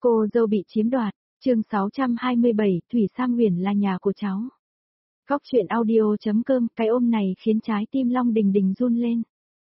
Cô dâu bị chiếm đoạt, chương 627, Thủy Sam Huyền là nhà của cháu. Góc chuyện audio.com, cái ôm này khiến trái tim Long Đình Đình run lên.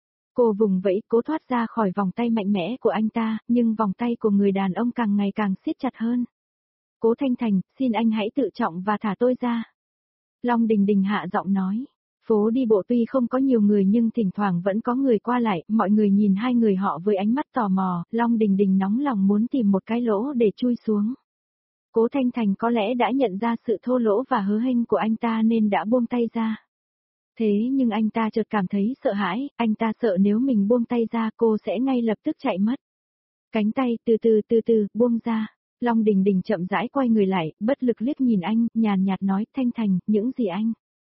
Cô vùng vẫy cố thoát ra khỏi vòng tay mạnh mẽ của anh ta, nhưng vòng tay của người đàn ông càng ngày càng siết chặt hơn. Cố Thanh Thành, xin anh hãy tự trọng và thả tôi ra. Long Đình Đình hạ giọng nói. Phố đi bộ tuy không có nhiều người nhưng thỉnh thoảng vẫn có người qua lại, mọi người nhìn hai người họ với ánh mắt tò mò, Long Đình Đình nóng lòng muốn tìm một cái lỗ để chui xuống. Cố Thanh Thành có lẽ đã nhận ra sự thô lỗ và hớ hênh của anh ta nên đã buông tay ra. Thế nhưng anh ta chợt cảm thấy sợ hãi, anh ta sợ nếu mình buông tay ra cô sẽ ngay lập tức chạy mất. Cánh tay từ từ buông ra, Long Đình Đình chậm rãi quay người lại, bất lực liếc nhìn anh, nhàn nhạt nói, Thanh Thành, những gì anh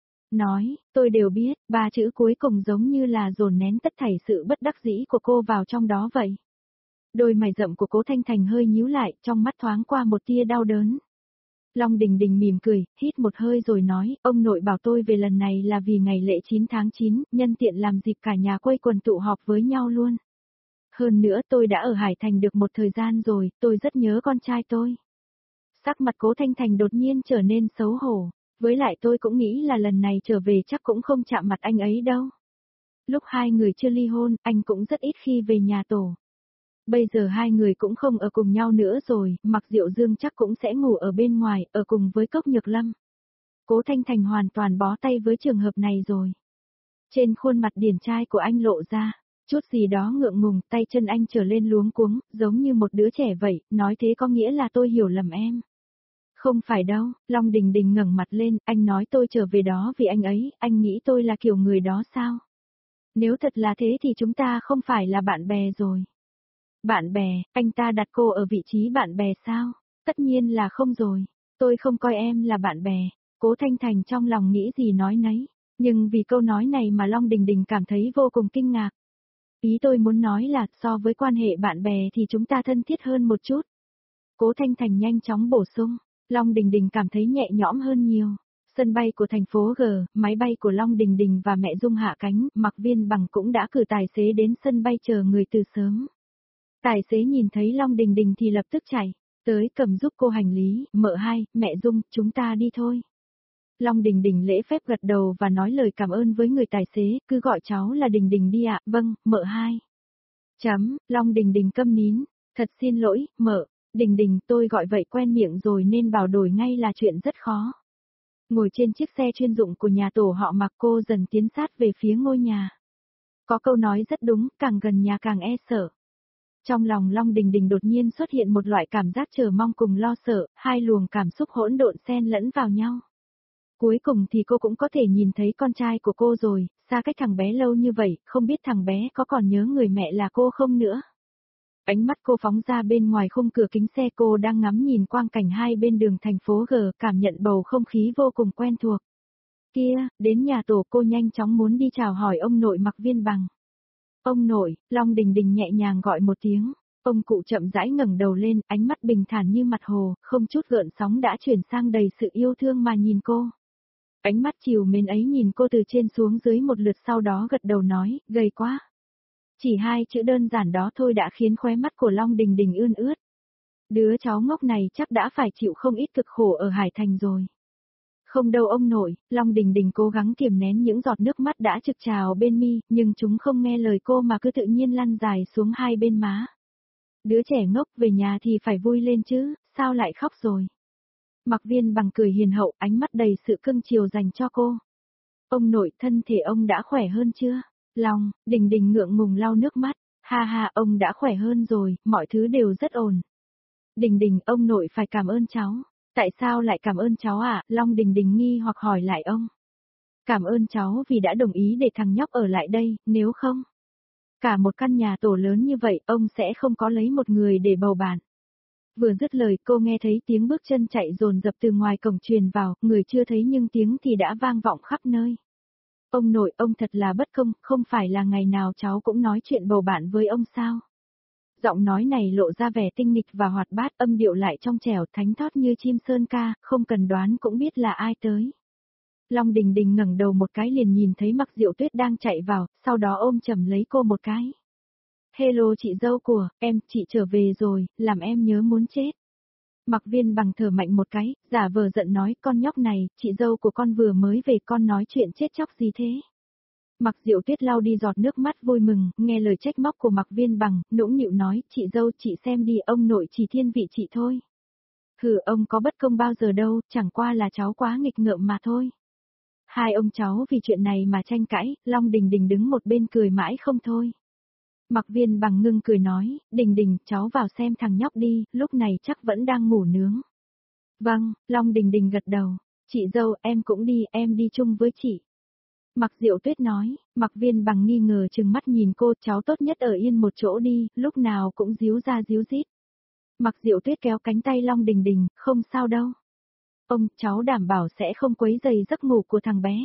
nói, tôi đều biết, ba chữ cuối cùng giống như là dồn nén tất thảy sự bất đắc dĩ của cô vào trong đó vậy. Đôi mày rậm của Cố Thanh Thành hơi nhíu lại, trong mắt thoáng qua một tia đau đớn. Long Đình Đình mỉm cười, hít một hơi rồi nói, ông nội bảo tôi về lần này là vì ngày lễ 9 tháng 9, nhân tiện làm dịp cả nhà quây quần tụ họp với nhau luôn. Hơn nữa tôi đã ở Hải Thành được một thời gian rồi, tôi rất nhớ con trai tôi. Sắc mặt Cố Thanh Thành đột nhiên trở nên xấu hổ. Với lại tôi cũng nghĩ là lần này trở về chắc cũng không chạm mặt anh ấy đâu. Lúc hai người chưa ly hôn, anh cũng rất ít khi về nhà tổ. Bây giờ hai người cũng không ở cùng nhau nữa rồi, Mặc Diệu Dương chắc cũng sẽ ngủ ở bên ngoài, ở cùng với Cốc Nhược Lâm. Cố Thanh Thành hoàn toàn bó tay với trường hợp này rồi. Trên khuôn mặt điển trai của anh lộ ra, chút gì đó ngượng ngùng, tay chân anh trở lên luống cuống, giống như một đứa trẻ vậy, nói thế có nghĩa là tôi hiểu lầm em. Không phải đâu, Long Đình Đình ngẩng mặt lên, anh nói tôi trở về đó vì anh ấy, anh nghĩ tôi là kiểu người đó sao? Nếu thật là thế thì chúng ta không phải là bạn bè rồi. Bạn bè, anh ta đặt cô ở vị trí bạn bè sao? Tất nhiên là không rồi, tôi không coi em là bạn bè. Cố Thanh Thành trong lòng nghĩ gì nói nấy, nhưng vì câu nói này mà Long Đình Đình cảm thấy vô cùng kinh ngạc. Ý tôi muốn nói là so với quan hệ bạn bè thì chúng ta thân thiết hơn một chút. Cố Thanh Thành nhanh chóng bổ sung. Long Đình Đình cảm thấy nhẹ nhõm hơn nhiều. Sân bay của thành phố G, máy bay của Long Đình Đình và mẹ Dung hạ cánh, Mạc Viên Bằng cũng đã cử tài xế đến sân bay chờ người từ sớm. Tài xế nhìn thấy Long Đình Đình thì lập tức chạy, tới cầm giúp cô hành lý, mợ hai, mẹ Dung, chúng ta đi thôi. Long Đình Đình lễ phép gật đầu và nói lời cảm ơn với người tài xế, cứ gọi cháu là Đình Đình đi ạ, vâng, mợ hai. Long Đình Đình câm nín, thật xin lỗi, mợ. Đình Đình, tôi gọi vậy quen miệng rồi nên bảo đổi ngay là chuyện rất khó. Ngồi trên chiếc xe chuyên dụng của nhà tổ họ Mạc, cô dần tiến sát về phía ngôi nhà. Có câu nói rất đúng, càng gần nhà càng e sợ. Trong lòng Long Đình Đình đột nhiên xuất hiện một loại cảm giác chờ mong cùng lo sợ, hai luồng cảm xúc hỗn độn xen lẫn vào nhau. Cuối cùng thì cô cũng có thể nhìn thấy con trai của cô rồi, xa cách thằng bé lâu như vậy, không biết thằng bé có còn nhớ người mẹ là cô không nữa. Ánh mắt cô phóng ra bên ngoài khung cửa kính xe, cô đang ngắm nhìn quang cảnh hai bên đường thành phố G, cảm nhận bầu không khí vô cùng quen thuộc. Kia, đến nhà tổ cô nhanh chóng muốn đi chào hỏi ông nội Mạc Viên Bằng. Ông nội, Long Đình Đình nhẹ nhàng gọi một tiếng, ông cụ chậm rãi ngẩng đầu lên, ánh mắt bình thản như mặt hồ, không chút gợn sóng đã chuyển sang đầy sự yêu thương mà nhìn cô. Ánh mắt trìu mến ấy nhìn cô từ trên xuống dưới một lượt, sau đó gật đầu nói, gầy quá. Chỉ hai chữ đơn giản đó thôi đã khiến khóe mắt của Long Đình Đình ươn ướt. Đứa cháu ngốc này chắc đã phải chịu không ít cực khổ ở Hải Thành rồi. Không đâu ông nội, Long Đình Đình cố gắng kiềm nén những giọt nước mắt đã trực trào bên mi, nhưng chúng không nghe lời cô mà cứ tự nhiên lăn dài xuống hai bên má. Đứa trẻ ngốc về nhà thì phải vui lên chứ, sao lại khóc rồi? Mạc Viên Bằng cười hiền hậu, ánh mắt đầy sự cưng chiều dành cho cô. Ông nội, thân thể ông đã khỏe hơn chưa? Long Đình Đình ngượng ngùng lau nước mắt, ha ha, ông đã khỏe hơn rồi, mọi thứ đều rất ổn. Đình Đình, ông nội phải cảm ơn cháu. Tại sao lại cảm ơn cháu ạ? Long Đình Đình nghi hoặc hỏi lại ông. Cảm ơn cháu vì đã đồng ý để thằng nhóc ở lại đây, nếu không, cả một căn nhà tổ lớn như vậy, ông sẽ không có lấy một người để bầu bạn. Vừa dứt lời cô nghe thấy tiếng bước chân chạy dồn dập từ ngoài cổng truyền vào, người chưa thấy nhưng tiếng thì đã vang vọng khắp nơi. Ông nội, ông thật là bất công, không phải là ngày nào cháu cũng nói chuyện bầu bạn với ông sao? Giọng nói này lộ ra vẻ tinh nghịch và hoạt bát, âm điệu lại trong trẻo thánh thót như chim sơn ca, không cần đoán cũng biết là ai tới. Long Đình Đình ngẩng đầu một cái liền nhìn thấy Mạc Diệu Tuyết đang chạy vào, sau đó ôm chầm lấy cô một cái. Hello chị dâu của, em, chị trở về rồi, làm em nhớ muốn chết. Mặc Viên Bằng thở mạnh một cái, giả vờ giận nói, con nhóc này, chị dâu của con vừa mới về, con nói chuyện chết chóc gì thế? Mặc Diệu Tuyết lau đi giọt nước mắt vui mừng, nghe lời trách móc của Mặc Viên Bằng, nũng nịu nói, chị dâu chị xem đi, ông nội chỉ thiên vị chị thôi. Hừ, ông có bất công bao giờ đâu, chẳng qua là cháu quá nghịch ngợm mà thôi. Hai ông cháu vì chuyện này mà tranh cãi, Long Đình Đình đứng một bên cười mãi không thôi. Mặc Viên Bằng ngưng cười nói, Đình Đình, cháu vào xem thằng nhóc đi, lúc này chắc vẫn đang ngủ nướng. Vâng, Long Đình Đình gật đầu, chị dâu em cũng đi, em đi chung với chị. Mặc Diệu Tuyết nói, Mặc Viên Bằng nghi ngờ trừng mắt nhìn cô, cháu tốt nhất ở yên một chỗ đi, lúc nào cũng díu ra díu dít. Mặc Diệu Tuyết kéo cánh tay Long Đình Đình, không sao đâu. Ông, cháu đảm bảo sẽ không quấy rầy giấc ngủ của thằng bé.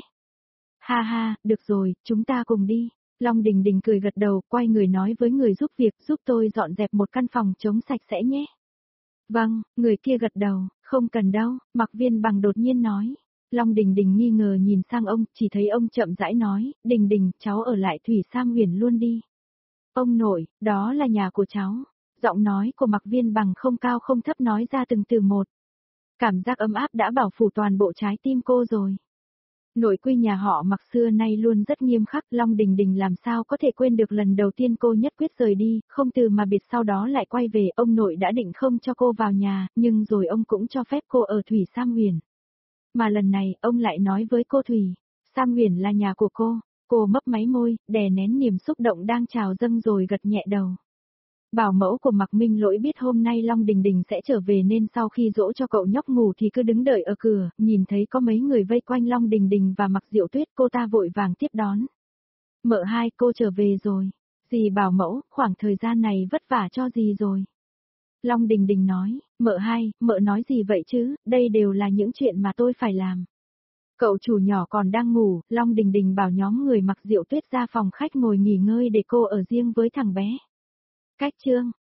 Ha ha, được rồi, chúng ta cùng đi. Long Đình Đình cười gật đầu, quay người nói với người giúp việc, giúp tôi dọn dẹp một căn phòng trống sạch sẽ nhé. Vâng, người kia gật đầu, không cần đâu, Mặc Viên Bằng đột nhiên nói. Long Đình Đình nghi ngờ nhìn sang ông, chỉ thấy ông chậm rãi nói, Đình Đình, cháu ở lại Thủy Sam Huyền luôn đi. Ông nội, đó là nhà của cháu. Giọng nói của Mặc Viên Bằng không cao không thấp nói ra từng từ một. Cảm giác ấm áp đã bảo phủ toàn bộ trái tim cô rồi. Nội quy nhà họ Mặc xưa nay luôn rất nghiêm khắc, Long Đình Đình làm sao có thể quên được lần đầu tiên cô nhất quyết rời đi, không từ mà biệt sau đó lại quay về, ông nội đã định không cho cô vào nhà, nhưng rồi ông cũng cho phép cô ở Thủy Sam Huyền. Mà lần này, ông lại nói với cô Thủy, Sam Huyền là nhà của cô mấp máy môi, đè nén niềm xúc động đang trào dâng rồi gật nhẹ đầu. Bảo mẫu của Mạc Minh Lỗi biết hôm nay Long Đình Đình sẽ trở về nên sau khi dỗ cho cậu nhóc ngủ thì cứ đứng đợi ở cửa, nhìn thấy có mấy người vây quanh Long Đình Đình và Mạc Diệu Tuyết, cô ta vội vàng tiếp đón. Mợ hai, cô trở về rồi. Dì bảo mẫu, khoảng thời gian này vất vả cho dì rồi. Long Đình Đình nói, mợ hai, mợ nói gì vậy chứ, đây đều là những chuyện mà tôi phải làm. Cậu chủ nhỏ còn đang ngủ, Long Đình Đình bảo nhóm người Mạc Diệu Tuyết ra phòng khách ngồi nghỉ ngơi để cô ở riêng với thằng bé. Cách chương